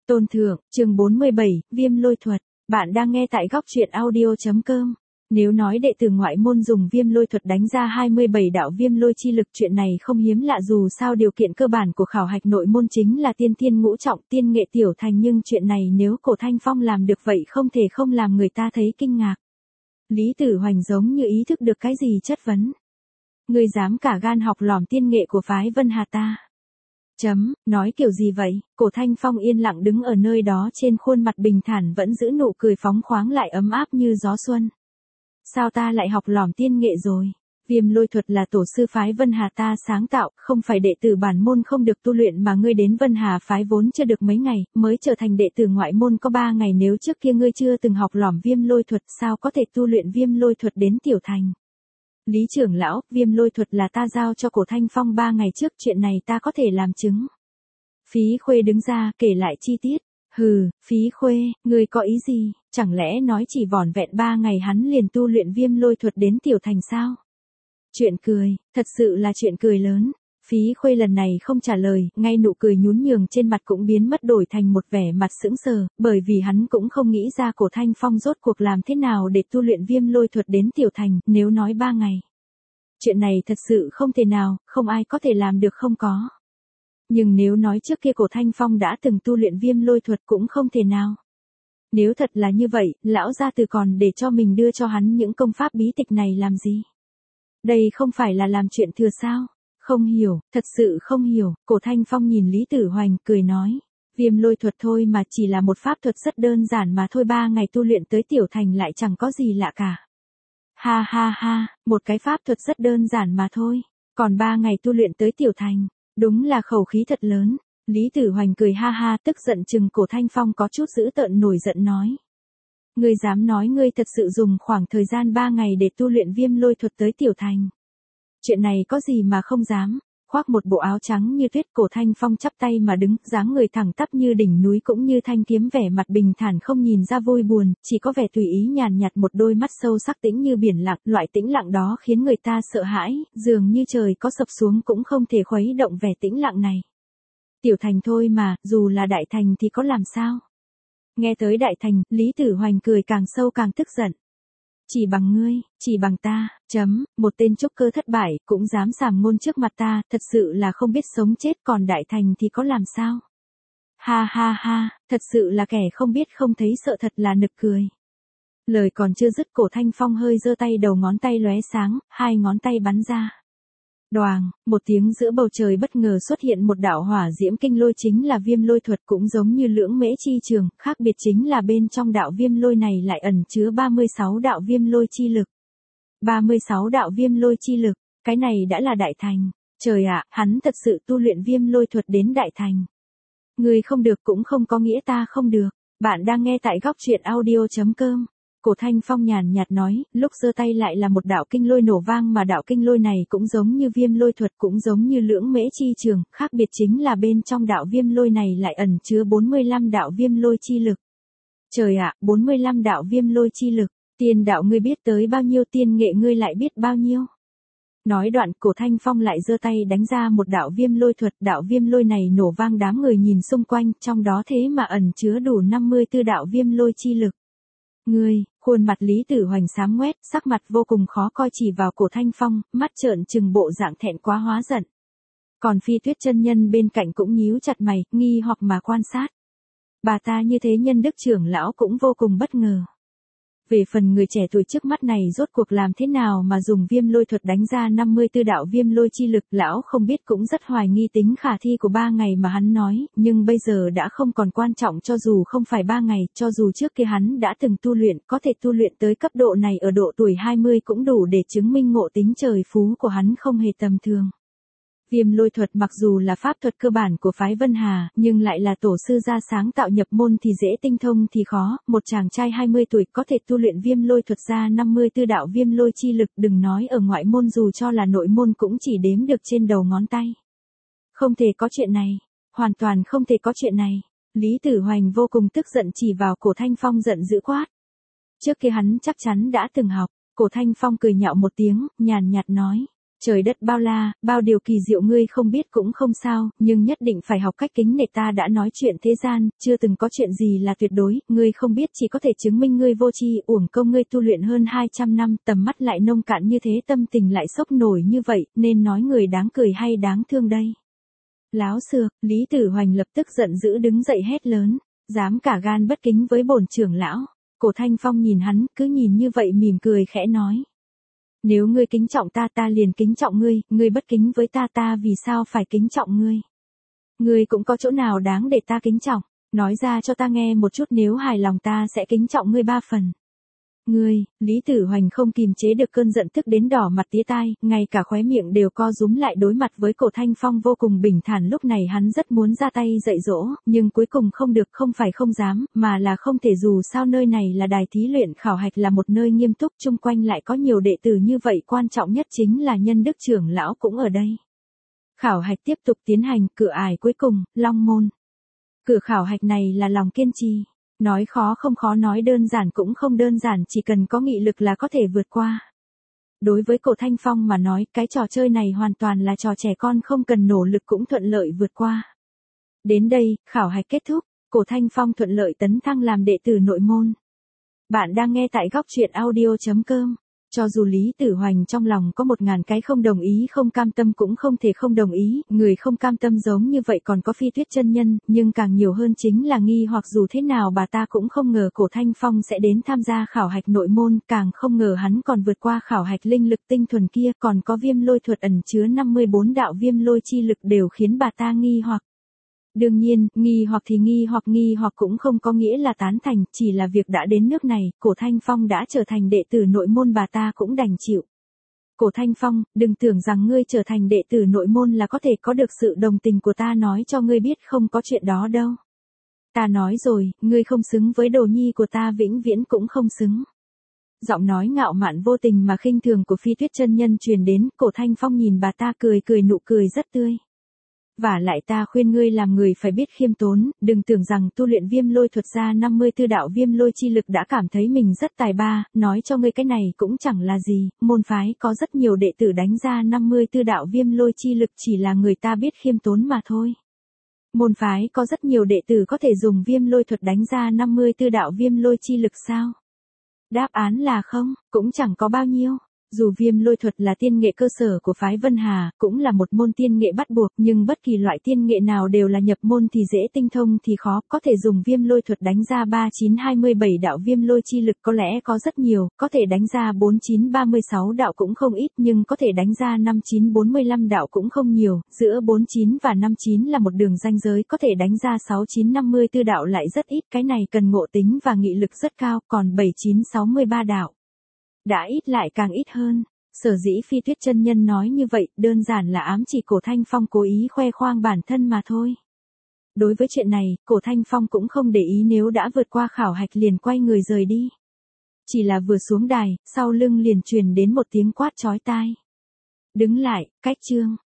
Tôn Thượng, chương 47, Viêm Lôi Thuật. Bạn đang nghe tại góc truyện audio.com. Nếu nói đệ tử ngoại môn dùng Viêm Lôi Thuật đánh ra 27 đạo Viêm Lôi chi lực, chuyện này không hiếm lạ, dù sao điều kiện cơ bản của khảo hạch nội môn chính là tiên thiên ngũ trọng, tiên nghệ tiểu thành, nhưng chuyện này nếu Cổ Thanh Phong làm được vậy không thể không làm người ta thấy kinh ngạc. Lý Tử Hoành giống như ý thức được cái gì chất vấn. Ngươi dám cả gan học lỏm tiên nghệ của phái Vân Hà ta? Nói kiểu gì vậy? Cổ Thanh Phong yên lặng đứng ở nơi đó, trên khuôn mặt bình thản vẫn giữ nụ cười phóng khoáng lại ấm áp như gió xuân. Sao ta lại học lỏm tiên nghệ rồi? Viêm Lôi Thuật là tổ sư phái Vân Hà ta sáng tạo, không phải đệ tử bản môn không được tu luyện, mà ngươi đến Vân Hà phái vốn chưa được mấy ngày, mới trở thành đệ tử ngoại môn có 3 ngày, nếu trước kia ngươi chưa từng học lỏm Viêm Lôi Thuật, sao có thể tu luyện Viêm Lôi Thuật đến tiểu thành? Lý trưởng lão, Viêm Lôi Thuật là ta giao cho Cổ Thanh Phong 3 ngày trước, chuyện này ta có thể làm chứng. Phí Khuê đứng ra, kể lại chi tiết. Hừ, Phí Khuê, ngươi có ý gì? Chẳng lẽ nói chỉ vỏn vẹn 3 ngày hắn liền tu luyện Viêm Lôi Thuật đến tiểu thành sao? Chuyện cười, thật sự là chuyện cười lớn. Phí Khuê lần này không trả lời, ngay nụ cười nhún nhường trên mặt cũng biến mất, đổi thành một vẻ mặt sững sờ, bởi vì hắn cũng không nghĩ ra Cổ Thanh Phong rốt cuộc làm thế nào để tu luyện Viêm Lôi Thuật đến tiểu thành, nếu nói 3 ngày. Chuyện này thật sự không thể nào, không ai có thể làm được, không có. Nhưng nếu nói trước kia Cổ Thanh Phong đã từng tu luyện Viêm Lôi Thuật cũng không thể nào. Nếu thật là như vậy, lão gia tử còn để cho mình đưa cho hắn những công pháp bí tịch này làm gì? Đây không phải là làm chuyện thừa sao? Không hiểu, thật sự không hiểu. Cổ Thanh Phong nhìn Lý Tử Hoành, cười nói. Viêm Lôi Thuật thôi mà, chỉ là một pháp thuật rất đơn giản mà thôi, 3 ngày tu luyện tới tiểu thành lại chẳng có gì lạ cả. Ha ha ha, một cái pháp thuật rất đơn giản mà thôi. Còn 3 ngày tu luyện tới tiểu thành, đúng là khẩu khí thật lớn. Lý Tử Hoành cười ha ha, tức giận chừng Cổ Thanh Phong có chút dữ tợn, nổi giận nói. Ngươi dám nói ngươi thật sự dùng khoảng thời gian 3 ngày để tu luyện Viêm Lôi Thuật tới tiểu thành? Chuyện này có gì mà không dám? Khoác một bộ áo trắng như tuyết, Cổ Thanh Phong chắp tay mà đứng, dáng người thẳng tắp như đỉnh núi cũng như thanh kiếm, vẻ mặt bình thản không nhìn ra vui buồn, chỉ có vẻ tùy ý nhàn nhạt, một đôi mắt sâu sắc tĩnh như biển lặng, loại tĩnh lặng đó khiến người ta sợ hãi, dường như trời có sập xuống cũng không thể khuấy động vẻ tĩnh lặng này. Tiểu thành thôi mà, dù là đại thành thì có làm sao? Nghe tới đại thành, Lý Tử Hoành cười càng sâu càng tức giận. Chỉ bằng ngươi, chỉ bằng ta, một tên trúc cơ thất bại, cũng dám sàm ngôn trước mặt ta, thật sự là không biết sống chết, còn đại thành thì có làm sao? Ha ha ha, thật sự là kẻ không biết không thấy sợ, thật là nực cười. Lời còn chưa dứt, Cổ Thanh Phong hơi giơ tay, đầu ngón tay lóe sáng, 2 ngón tay bắn ra. Đoàng, một tiếng, giữa bầu trời bất ngờ xuất hiện một đạo hỏa diễm kinh lôi, chính là Viêm Lôi Thuật, cũng giống như Lưỡng Mễ Chi Trường, khác biệt chính là bên trong đạo Viêm Lôi này lại ẩn chứa 36 đạo Viêm Lôi chi lực. 36 đạo Viêm Lôi chi lực, cái này đã là đại thành. Trời ạ, hắn thật sự tu luyện Viêm Lôi Thuật đến đại thành. Người không được cũng không có nghĩa ta không được. Bạn đang nghe tại góc truyện audio.com. Cổ Thanh Phong nhàn nhạt nói, lúc giơ tay lại là một đạo kinh lôi nổ vang, mà đạo kinh lôi này cũng giống như Viêm Lôi Thuật, cũng giống như Lưỡng Mễ Chi Trường, khác biệt chính là bên trong đạo Viêm Lôi này lại ẩn chứa 45 đạo Viêm Lôi chi lực. Trời ạ, 45 đạo Viêm Lôi chi lực, tiên đạo ngươi biết tới bao nhiêu, tiên nghệ ngươi lại biết bao nhiêu? Nói đoạn, Cổ Thanh Phong lại giơ tay đánh ra một đạo Viêm Lôi Thuật, đạo Viêm Lôi này nổ vang, đám người nhìn xung quanh, trong đó thế mà ẩn chứa đủ 54 đạo Viêm Lôi chi lực. Ngươi, khuôn mặt Lý Tử Hoành xám ngoét, sắc mặt vô cùng khó coi, chỉ vào Cổ Thanh Phong, mắt trợn trừng, bộ dạng thẹn quá hóa giận. Còn Phi Tuyết chân nhân bên cạnh cũng nhíu chặt mày, nghi hoặc mà quan sát. Bà ta như thế, Nhân Đức trưởng lão cũng vô cùng bất ngờ. Về phần người trẻ tuổi trước mắt này rốt cuộc làm thế nào mà dùng Viêm Lôi Thuật đánh ra 54 đạo Viêm Lôi chi lực, lão không biết, cũng rất hoài nghi tính khả thi của 3 ngày mà hắn nói, nhưng bây giờ đã không còn quan trọng, cho dù không phải 3 ngày, cho dù trước kia hắn đã từng tu luyện, có thể tu luyện tới cấp độ này ở độ tuổi 20 cũng đủ để chứng minh ngộ tính trời phú của hắn không hề tầm thường. Viêm Lôi Thuật mặc dù là pháp thuật cơ bản của phái Vân Hà, nhưng lại là tổ sư gia sáng tạo, nhập môn thì dễ, tinh thông thì khó, một chàng trai 20 tuổi có thể tu luyện Viêm Lôi Thuật ra 54 đạo Viêm Lôi chi lực, đừng nói ở ngoại môn, dù cho là nội môn cũng chỉ đếm được trên đầu ngón tay. Không thể có chuyện này, hoàn toàn không thể có chuyện này. Lý Tử Hoành vô cùng tức giận, chỉ vào Cổ Thanh Phong giận dữ quát. Trước kia hắn chắc chắn đã từng học. Cổ Thanh Phong cười nhạo một tiếng, nhàn nhạt nói. Trời đất bao la, bao điều kỳ diệu ngươi không biết cũng không sao, nhưng nhất định phải học cách kính nể ta đã nói chuyện thế gian, chưa từng có chuyện gì là tuyệt đối, ngươi không biết chỉ có thể chứng minh ngươi vô tri, uổng công ngươi tu luyện hơn 200 năm, tầm mắt lại nông cạn như thế, tâm tình lại sốc nổi như vậy, nên nói người đáng cười hay đáng thương đây. Láo xược, Lý Tử Hoành lập tức giận dữ đứng dậy hét lớn, dám cả gan bất kính với bổn trưởng lão. Cổ Thanh Phong nhìn hắn, cứ nhìn như vậy mỉm cười khẽ nói. Nếu ngươi kính trọng ta ta liền kính trọng ngươi, ngươi bất kính với ta ta vì sao phải kính trọng ngươi. Ngươi cũng có chỗ nào đáng để ta kính trọng, nói ra cho ta nghe một chút nếu hài lòng ta sẽ kính trọng ngươi 3 phần. Ngươi, Lý Tử Hoành không kìm chế được cơn giận tức đến đỏ mặt tía tai, ngay cả khóe miệng đều co rúm lại đối mặt với Cổ Thanh Phong vô cùng bình thản lúc này hắn rất muốn ra tay dạy dỗ, nhưng cuối cùng không được không phải không dám, mà là không thể dù sao nơi này là đài thí luyện khảo hạch là một nơi nghiêm túc chung quanh lại có nhiều đệ tử như vậy quan trọng nhất chính là nhân đức trưởng lão cũng ở đây. Khảo hạch tiếp tục tiến hành, cửa ải cuối cùng, Long Môn. Cửa khảo hạch này là lòng kiên trì. Nói khó không khó nói đơn giản cũng không đơn giản chỉ cần có nghị lực là có thể vượt qua. Đối với Cổ Thanh Phong mà nói cái trò chơi này hoàn toàn là trò trẻ con không cần nỗ lực cũng thuận lợi vượt qua. Đến đây, khảo hạch kết thúc, Cổ Thanh Phong thuận lợi tấn thăng làm đệ tử nội môn. Bạn đang nghe tại góc truyện audio.com. Cho dù Lý Tử Hoành trong lòng có 1000 cái không đồng ý không cam tâm cũng không thể không đồng ý, người không cam tâm giống như vậy còn có Phi Tuyết chân nhân, nhưng càng nhiều hơn chính là nghi hoặc dù thế nào bà ta cũng không ngờ Cổ Thanh Phong sẽ đến tham gia khảo hạch nội môn, càng không ngờ hắn còn vượt qua khảo hạch linh lực tinh thuần kia, còn có viêm lôi thuật ẩn chứa 54 đạo viêm lôi chi lực đều khiến bà ta nghi hoặc. Đương nhiên, nghi hoặc cũng không có nghĩa là tán thành, chỉ là việc đã đến nước này, Cổ Thanh Phong đã trở thành đệ tử nội môn bà ta cũng đành chịu. Cổ Thanh Phong, đừng tưởng rằng ngươi trở thành đệ tử nội môn là có thể có được sự đồng tình của ta nói cho ngươi biết không có chuyện đó đâu. Ta nói rồi, ngươi không xứng với đồ nhi của ta vĩnh viễn cũng không xứng. Giọng nói ngạo mạn vô tình mà khinh thường của Phi Tuyết chân nhân truyền đến, Cổ Thanh Phong nhìn bà ta cười nụ cười rất tươi. Và lại ta khuyên ngươi làm người phải biết khiêm tốn, đừng tưởng rằng tu luyện viêm lôi thuật ra 54 đạo viêm lôi chi lực đã cảm thấy mình rất tài ba, nói cho ngươi cái này cũng chẳng là gì, môn phái có rất nhiều đệ tử đánh ra 54 đạo viêm lôi chi lực chỉ là người ta biết khiêm tốn mà thôi. Môn phái có rất nhiều đệ tử có thể dùng viêm lôi thuật đánh ra 54 đạo viêm lôi chi lực sao? Đáp án là không, cũng chẳng có bao nhiêu. Dù viêm lôi thuật là tiên nghệ cơ sở của phái Vân Hà, cũng là một môn tiên nghệ bắt buộc, nhưng bất kỳ loại tiên nghệ nào đều là nhập môn thì dễ tinh thông thì khó, có thể dùng viêm lôi thuật đánh ra 3927 đạo viêm lôi chi lực có lẽ có rất nhiều, có thể đánh ra 4936 đạo cũng không ít nhưng có thể đánh ra 5945 đạo cũng không nhiều, giữa 49 và 59 là một đường ranh giới có thể đánh ra 6954 đạo lại rất ít, cái này cần ngộ tính và nghị lực rất cao, còn 7963 đạo. Đã ít lại càng ít hơn. Sở dĩ Phi Tuyết chân nhân nói như vậy, đơn giản là ám chỉ Cổ Thanh Phong cố ý khoe khoang bản thân mà thôi. Đối với chuyện này, Cổ Thanh Phong cũng không để ý nếu đã vượt qua khảo hạch liền quay người rời đi. Chỉ là vừa xuống đài, sau lưng liền truyền đến một tiếng quát chói tai. Đứng lại, cách chương.